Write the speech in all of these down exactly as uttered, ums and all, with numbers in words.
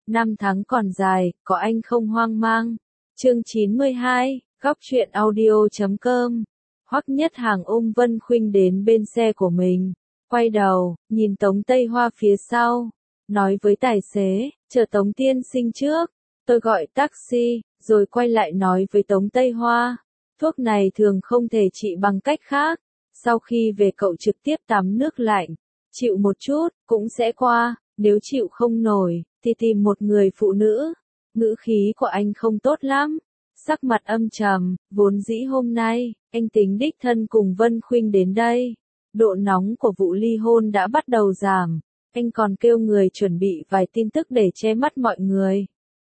Năm tháng còn dài, có anh không hoang mang. Chương chín mươi hai, góc truyện audio chấm com. Hoắc Nhất Hàng ôm Vân Khuynh đến bên xe của mình, quay đầu, nhìn Tống Tây Hoa phía sau, nói với tài xế, chờ Tống tiên sinh trước, tôi gọi taxi, rồi quay lại nói với Tống Tây Hoa, thuốc này thường không thể trị bằng cách khác, sau khi về cậu trực tiếp tắm nước lạnh, chịu một chút, cũng sẽ qua, nếu chịu không nổi, thì tìm một người phụ nữ. Ngữ khí của anh không tốt lắm, sắc mặt âm trầm, vốn dĩ hôm nay, anh tính đích thân cùng Vân Khuynh đến đây. Độ nóng của vụ ly hôn đã bắt đầu giảm, anh còn kêu người chuẩn bị vài tin tức để che mắt mọi người.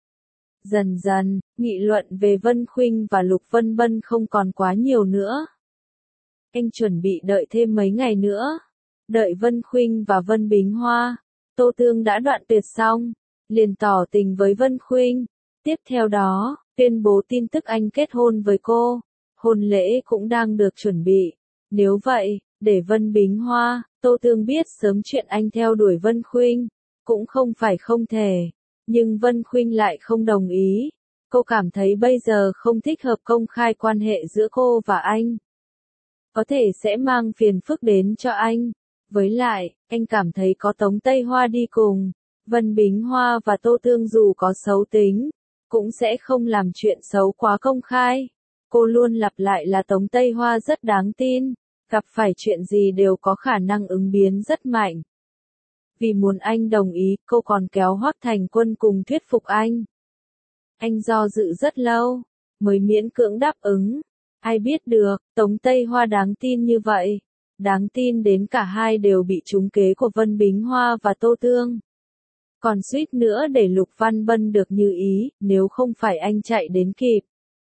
Dần dần, nghị luận về Vân Khuynh và Lục Vân Bân không còn quá nhiều nữa. Anh chuẩn bị đợi thêm mấy ngày nữa. Đợi Vân Khuynh và Vân Bính Hoa, Tô Tương đã đoạn tuyệt xong, liền tỏ tình với Vân Khuynh. Tiếp theo đó, tuyên bố tin tức anh kết hôn với cô. Hôn lễ cũng đang được chuẩn bị. Nếu vậy, để Vân Bính Hoa, Tô Tương biết sớm chuyện anh theo đuổi Vân Khuynh, cũng không phải không thể. Nhưng Vân Khuynh lại không đồng ý. Cô cảm thấy bây giờ không thích hợp công khai quan hệ giữa cô và anh. Có thể sẽ mang phiền phức đến cho anh. Với lại, anh cảm thấy có Tống Tây Hoa đi cùng, Vân Bính Hoa và Tô Tương dù có xấu tính, cũng sẽ không làm chuyện xấu quá công khai. Cô luôn lặp lại là Tống Tây Hoa rất đáng tin, gặp phải chuyện gì đều có khả năng ứng biến rất mạnh. Vì muốn anh đồng ý, cô còn kéo Hoắc Thành Quân cùng thuyết phục anh. Anh do dự rất lâu, mới miễn cưỡng đáp ứng. Ai biết được, Tống Tây Hoa đáng tin như vậy. Đáng tin đến cả hai đều bị trúng kế của Vân Bính Hoa và Tô Tương. Còn suýt nữa để Lục Văn Bân được như ý, nếu không phải anh chạy đến kịp.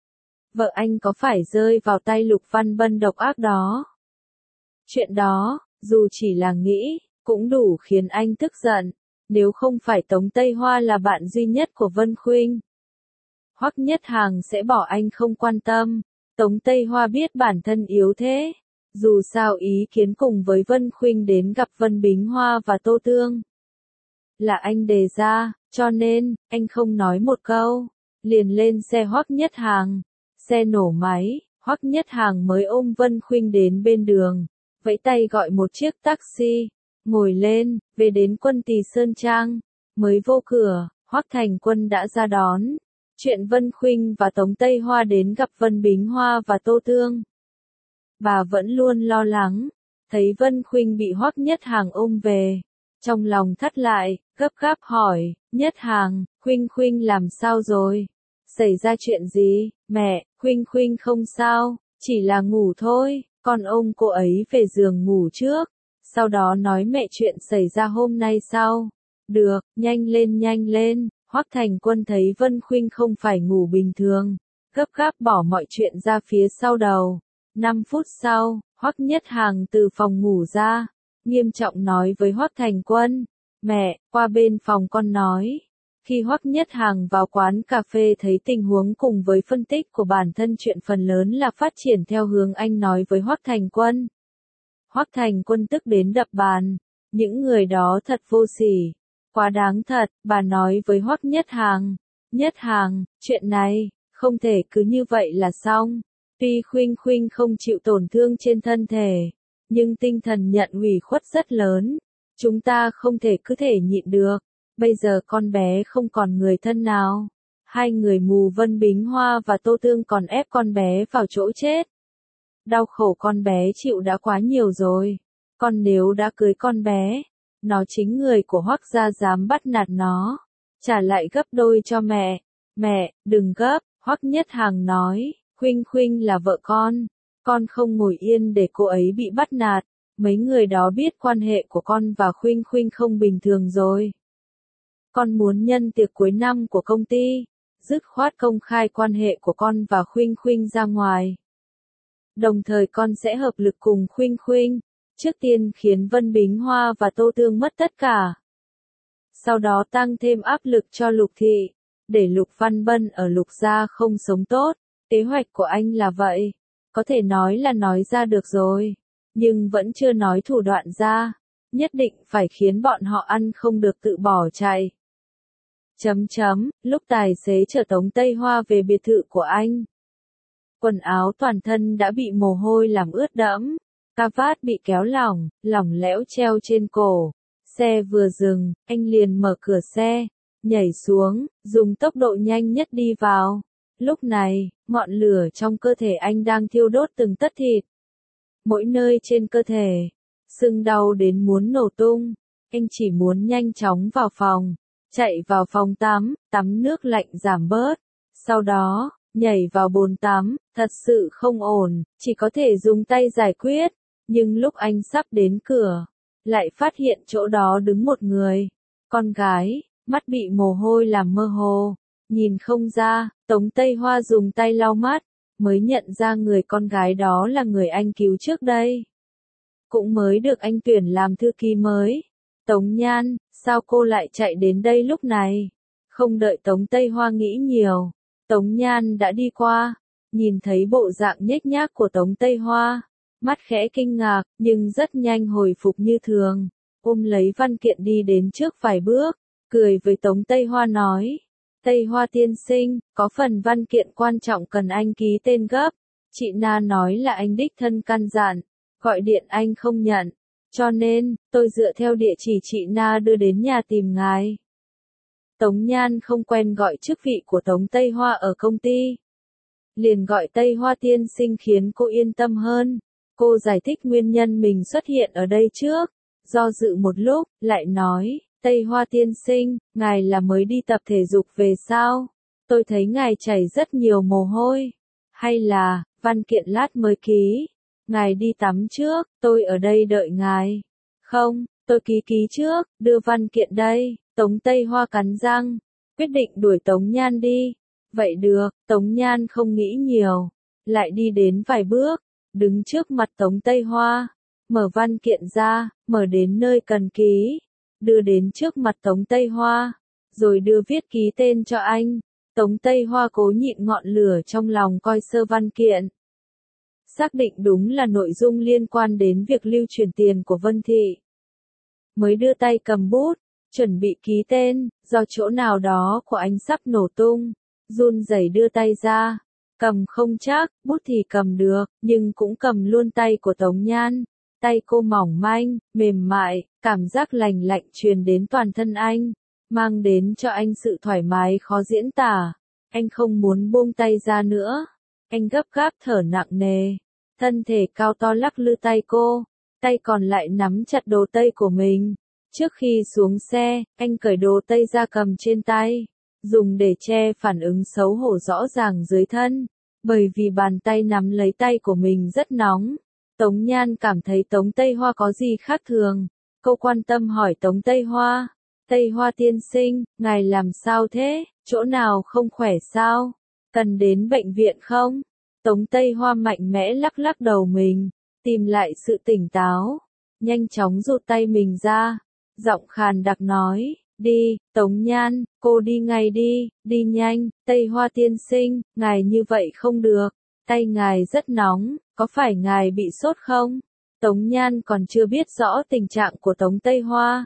Vợ anh có phải rơi vào tay Lục Văn Bân độc ác đó? Chuyện đó, dù chỉ là nghĩ, cũng đủ khiến anh tức giận. Nếu không phải Tống Tây Hoa là bạn duy nhất của Vân Khuynh, Hoắc Nhất Hàng sẽ bỏ anh không quan tâm. Tống Tây Hoa biết bản thân yếu thế. Dù sao ý kiến cùng với Vân Khuynh đến gặp Vân Bính Hoa và Tô Tương là anh đề ra, cho nên, anh không nói một câu, liền lên xe Hoắc Nhất Hàng. Xe nổ máy, Hoắc Nhất Hàng mới ôm Vân Khuynh đến bên đường, vẫy tay gọi một chiếc taxi, ngồi lên, về đến Quân Tỳ Sơn Trang. Mới vô cửa, Hoắc Thành Quân đã ra đón. Chuyện Vân Khuynh và Tống Tây Hoa đến gặp Vân Bính Hoa và Tô Tương, bà vẫn luôn lo lắng. Thấy Vân Khuynh bị Hoắc Nhất Hàng ôm về, trong lòng thắt lại, gấp gáp hỏi, Nhất Hàng, Khuynh Khuynh làm sao rồi? Xảy ra chuyện gì? Mẹ, Khuynh Khuynh không sao, chỉ là ngủ thôi. Con ôm cô ấy về giường ngủ trước, sau đó nói mẹ chuyện xảy ra hôm nay sau. Được, nhanh lên nhanh lên. Hoắc Thành Quân thấy Vân Khuynh không phải ngủ bình thường, gấp gáp bỏ mọi chuyện ra phía sau đầu. Năm phút sau, Hoắc Nhất Hàng từ phòng ngủ ra, nghiêm trọng nói với Hoắc Thành Quân, mẹ, qua bên phòng con nói. Khi Hoắc Nhất Hàng vào quán cà phê thấy tình huống cùng với phân tích của bản thân chuyện phần lớn là phát triển theo hướng anh nói với Hoắc Thành Quân. Hoắc Thành Quân tức đến đập bàn, những người đó thật vô sỉ, quá đáng thật. Bà nói với Hoắc Nhất Hàng, Nhất Hàng, chuyện này, không thể cứ như vậy là xong. Tuy Khuynh Khuynh không chịu tổn thương trên thân thể, nhưng tinh thần nhận ủy khuất rất lớn. Chúng ta không thể cứ thể nhịn được. Bây giờ con bé không còn người thân nào. Hai người mù Vân Bính Hoa và Tô Tương còn ép con bé vào chỗ chết. Đau khổ con bé chịu đã quá nhiều rồi. Còn nếu đã cưới con bé, nó chính người của Hoắc gia dám bắt nạt nó, trả lại gấp đôi cho mẹ. Mẹ, đừng gấp, Hoắc Nhất Hàng nói. Khuynh Khuynh là vợ con, con không ngồi yên để cô ấy bị bắt nạt. Mấy người đó biết quan hệ của con và Khuynh Khuynh không bình thường rồi. Con muốn nhân tiệc cuối năm của công ty, dứt khoát công khai quan hệ của con và Khuynh Khuynh ra ngoài. Đồng thời con sẽ hợp lực cùng Khuynh Khuynh, trước tiên khiến Vân Bính Hoa và Tô Tương mất tất cả. Sau đó tăng thêm áp lực cho Lục Thị, để Lục Văn Bân ở Lục gia không sống tốt. Kế hoạch của anh là vậy, có thể nói là nói ra được rồi, nhưng vẫn chưa nói thủ đoạn ra, nhất định phải khiến bọn họ ăn không được tự bỏ chạy. Chấm chấm, lúc tài xế chở Tống Tây Hoa về biệt thự của anh. Quần áo toàn thân đã bị mồ hôi làm ướt đẫm, cà vạt bị kéo lỏng, lỏng lẻo treo trên cổ. Xe vừa dừng, anh liền mở cửa xe, nhảy xuống, dùng tốc độ nhanh nhất đi vào. Lúc này, ngọn lửa trong cơ thể anh đang thiêu đốt từng tấc thịt. Mỗi nơi trên cơ thể, sưng đau đến muốn nổ tung. Anh chỉ muốn nhanh chóng vào phòng, chạy vào phòng tắm, tắm nước lạnh giảm bớt. Sau đó, nhảy vào bồn tắm, thật sự không ổn, chỉ có thể dùng tay giải quyết. Nhưng lúc anh sắp đến cửa, lại phát hiện chỗ đó đứng một người. Con gái, mắt bị mồ hôi làm mơ hồ, nhìn không ra. Tống Tây Hoa dùng tay lau mắt, mới nhận ra người con gái đó là người anh cứu trước đây. Cũng mới được anh tuyển làm thư ký mới. Tống Nhan, sao cô lại chạy đến đây lúc này? Không đợi Tống Tây Hoa nghĩ nhiều, Tống Nhan đã đi qua, nhìn thấy bộ dạng nhếch nhác của Tống Tây Hoa, mắt khẽ kinh ngạc, nhưng rất nhanh hồi phục như thường, ôm lấy văn kiện đi đến trước vài bước, cười với Tống Tây Hoa nói, Tây Hoa tiên sinh, có phần văn kiện quan trọng cần anh ký tên gấp, chị Na nói là anh đích thân căn dặn, gọi điện anh không nhận, cho nên, tôi dựa theo địa chỉ chị Na đưa đến nhà tìm ngài. Tống Nhan không quen gọi chức vị của Tống Tây Hoa ở công ty. Liền gọi Tây Hoa tiên sinh khiến cô yên tâm hơn. Cô giải thích nguyên nhân mình xuất hiện ở đây trước. Do dự một lúc, lại nói, Tây Hoa tiên sinh, ngài là mới đi tập thể dục về sao? Tôi thấy ngài chảy rất nhiều mồ hôi. Hay là, văn kiện lát mới ký? Ngài đi tắm trước, tôi ở đây đợi ngài. Không, tôi ký ký trước, đưa văn kiện đây. Tống Tây Hoa cắn răng, quyết định đuổi Tống Nhan đi. Vậy được, Tống Nhan không nghĩ nhiều, lại đi đến vài bước, đứng trước mặt Tống Tây Hoa, mở văn kiện ra, mở đến nơi cần ký, đưa đến trước mặt Tống Tây Hoa, rồi đưa viết ký tên cho anh. Tống Tây Hoa cố nhịn ngọn lửa trong lòng coi sơ văn kiện. Xác định đúng là nội dung liên quan đến việc lưu chuyển tiền của Vân Thị. Mới đưa tay cầm bút, chuẩn bị ký tên, do chỗ nào đó của anh sắp nổ tung, run rẩy đưa tay ra, cầm không chắc, bút thì cầm được, nhưng cũng cầm luôn tay của Tống Nhan. Tay cô mỏng manh, mềm mại, cảm giác lành lạnh truyền đến toàn thân anh, mang đến cho anh sự thoải mái khó diễn tả. Anh không muốn buông tay ra nữa. Anh gấp gáp thở nặng nề, thân thể cao to lắc lư tay cô, tay còn lại nắm chặt đồ tây của mình. Trước khi xuống xe, anh cởi đồ tây ra cầm trên tay, dùng để che phản ứng xấu hổ rõ ràng dưới thân, bởi vì bàn tay nắm lấy tay của mình rất nóng. Tống Nhan cảm thấy Tống Tây Hoa có gì khác thường, cô quan tâm hỏi Tống Tây Hoa, Tây Hoa tiên sinh, ngài làm sao thế, chỗ nào không khỏe sao, cần đến bệnh viện không? Tống Tây Hoa mạnh mẽ lắc lắc đầu mình, tìm lại sự tỉnh táo, nhanh chóng rụt tay mình ra, giọng khàn đặc nói, đi, Tống Nhan, cô đi ngay đi, đi nhanh, Tây Hoa tiên sinh, ngài như vậy không được, tay ngài rất nóng, có phải ngài bị sốt không? Tống Nhan còn chưa biết rõ tình trạng của Tống Tây Hoa,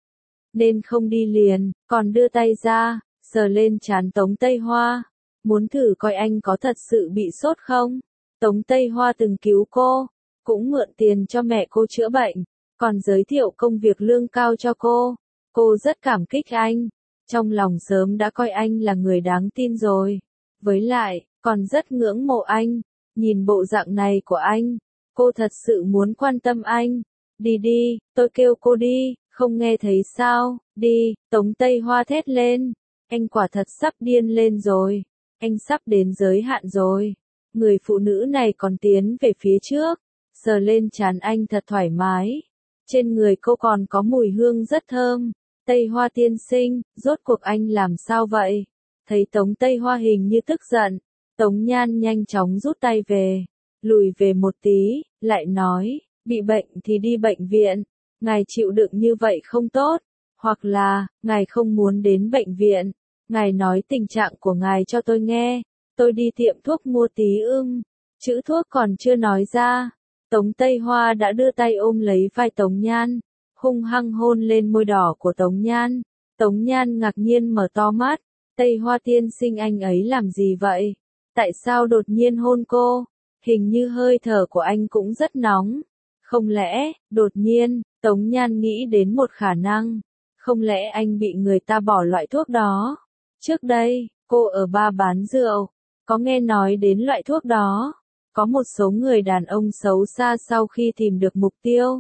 nên không đi liền, còn đưa tay ra, sờ lên trán Tống Tây Hoa, muốn thử coi anh có thật sự bị sốt không? Tống Tây Hoa từng cứu cô, cũng mượn tiền cho mẹ cô chữa bệnh, còn giới thiệu công việc lương cao cho cô. Cô rất cảm kích anh, trong lòng sớm đã coi anh là người đáng tin rồi. Với lại, còn rất ngưỡng mộ anh, nhìn bộ dạng này của anh, cô thật sự muốn quan tâm anh. Đi đi, tôi kêu cô đi, không nghe thấy sao, đi, Tống Tây Hoa thét lên. Anh quả thật sắp điên lên rồi, anh sắp đến giới hạn rồi. Người phụ nữ này còn tiến về phía trước, sờ lên trán anh thật thoải mái. Trên người cô còn có mùi hương rất thơm. Tây Hoa tiên sinh, rốt cuộc anh làm sao vậy? Thấy Tống Tây Hoa hình như tức giận, Tống Nhan nhanh chóng rút tay về, lùi về một tí, lại nói, bị bệnh thì đi bệnh viện, ngài chịu đựng như vậy không tốt, hoặc là, ngài không muốn đến bệnh viện, ngài nói tình trạng của ngài cho tôi nghe, tôi đi tiệm thuốc mua tí ưng, chữ thuốc còn chưa nói ra, Tống Tây Hoa đã đưa tay ôm lấy vai Tống Nhan, hung hăng hôn lên môi đỏ của Tống Nhan, Tống Nhan ngạc nhiên mở to mắt, Tây Hoa tiên sinh anh ấy làm gì vậy? Tại sao đột nhiên hôn cô? Hình như hơi thở của anh cũng rất nóng. Không lẽ, đột nhiên, Tống Nhan nghĩ đến một khả năng. Không lẽ anh bị người ta bỏ loại thuốc đó? Trước đây, cô ở bar bán rượu, có nghe nói đến loại thuốc đó. Có một số người đàn ông xấu xa sau khi tìm được mục tiêu,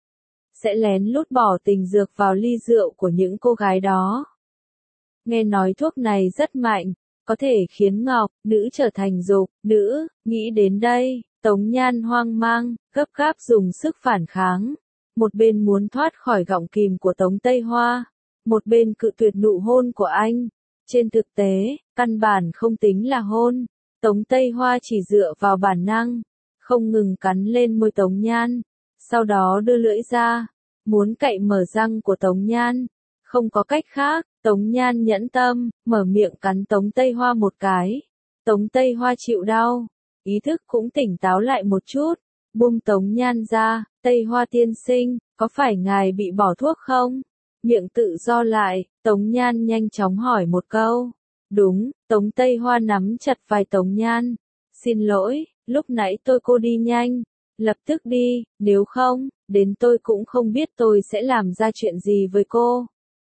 sẽ lén lút bỏ tình dược vào ly rượu của những cô gái đó. Nghe nói thuốc này rất mạnh, có thể khiến ngọc, nữ trở thành dục, nữ, nghĩ đến đây, Tống Nhan hoang mang, gấp gáp dùng sức phản kháng. Một bên muốn thoát khỏi gọng kìm của Tống Tây Hoa, một bên cự tuyệt nụ hôn của anh. Trên thực tế, căn bản không tính là hôn. Tống Tây Hoa chỉ dựa vào bản năng, không ngừng cắn lên môi Tống Nhan, sau đó đưa lưỡi ra, muốn cạy mở răng của Tống Nhan. Không có cách khác, Tống Nhan nhẫn tâm, mở miệng cắn Tống Tây Hoa một cái. Tống Tây Hoa chịu đau, ý thức cũng tỉnh táo lại một chút, buông Tống Nhan ra. Tây Hoa tiên sinh, có phải ngài bị bỏ thuốc không? Miệng tự do lại, Tống Nhan nhanh chóng hỏi một câu. Đúng, Tống Tây Hoa nắm chặt vai Tống Nhan. Xin lỗi, lúc nãy tôi cô đi nhanh. Lập tức đi, nếu không, đến tôi cũng không biết tôi sẽ làm ra chuyện gì với cô.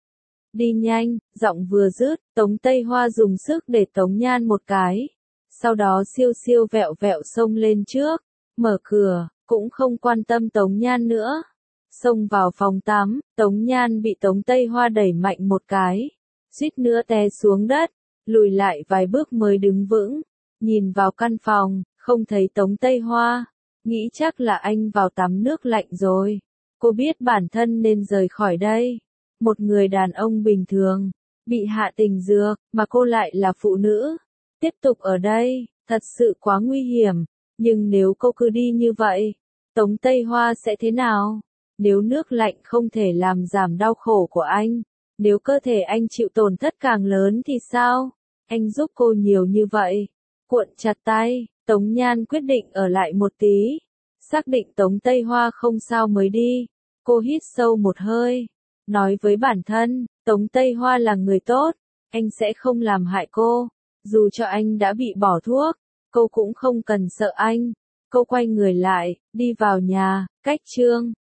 Đi nhanh, giọng vừa dứt, Tống Tây Hoa dùng sức để Tống Nhan một cái. Sau đó siêu siêu vẹo vẹo xông lên trước, mở cửa, cũng không quan tâm Tống Nhan nữa. Xông vào phòng tắm, Tống Nhan bị Tống Tây Hoa đẩy mạnh một cái, suýt nữa té xuống đất, lùi lại vài bước mới đứng vững. Nhìn vào căn phòng, không thấy Tống Tây Hoa, nghĩ chắc là anh vào tắm nước lạnh rồi. Cô biết bản thân nên rời khỏi đây. Một người đàn ông bình thường, bị hạ tình dược, mà cô lại là phụ nữ. Tiếp tục ở đây, thật sự quá nguy hiểm. Nhưng nếu cô cứ đi như vậy, Tống Tây Hoa sẽ thế nào? Nếu nước lạnh không thể làm giảm đau khổ của anh, nếu cơ thể anh chịu tổn thất càng lớn thì sao? Anh giúp cô nhiều như vậy. Cuộn chặt tay, Tống Nhan quyết định ở lại một tí. Xác định Tống Tây Hoa không sao mới đi. Cô hít sâu một hơi, nói với bản thân, Tống Tây Hoa là người tốt, anh sẽ không làm hại cô. Dù cho anh đã bị bỏ thuốc, cô cũng không cần sợ anh. Cô quay người lại, đi vào nhà, cách chương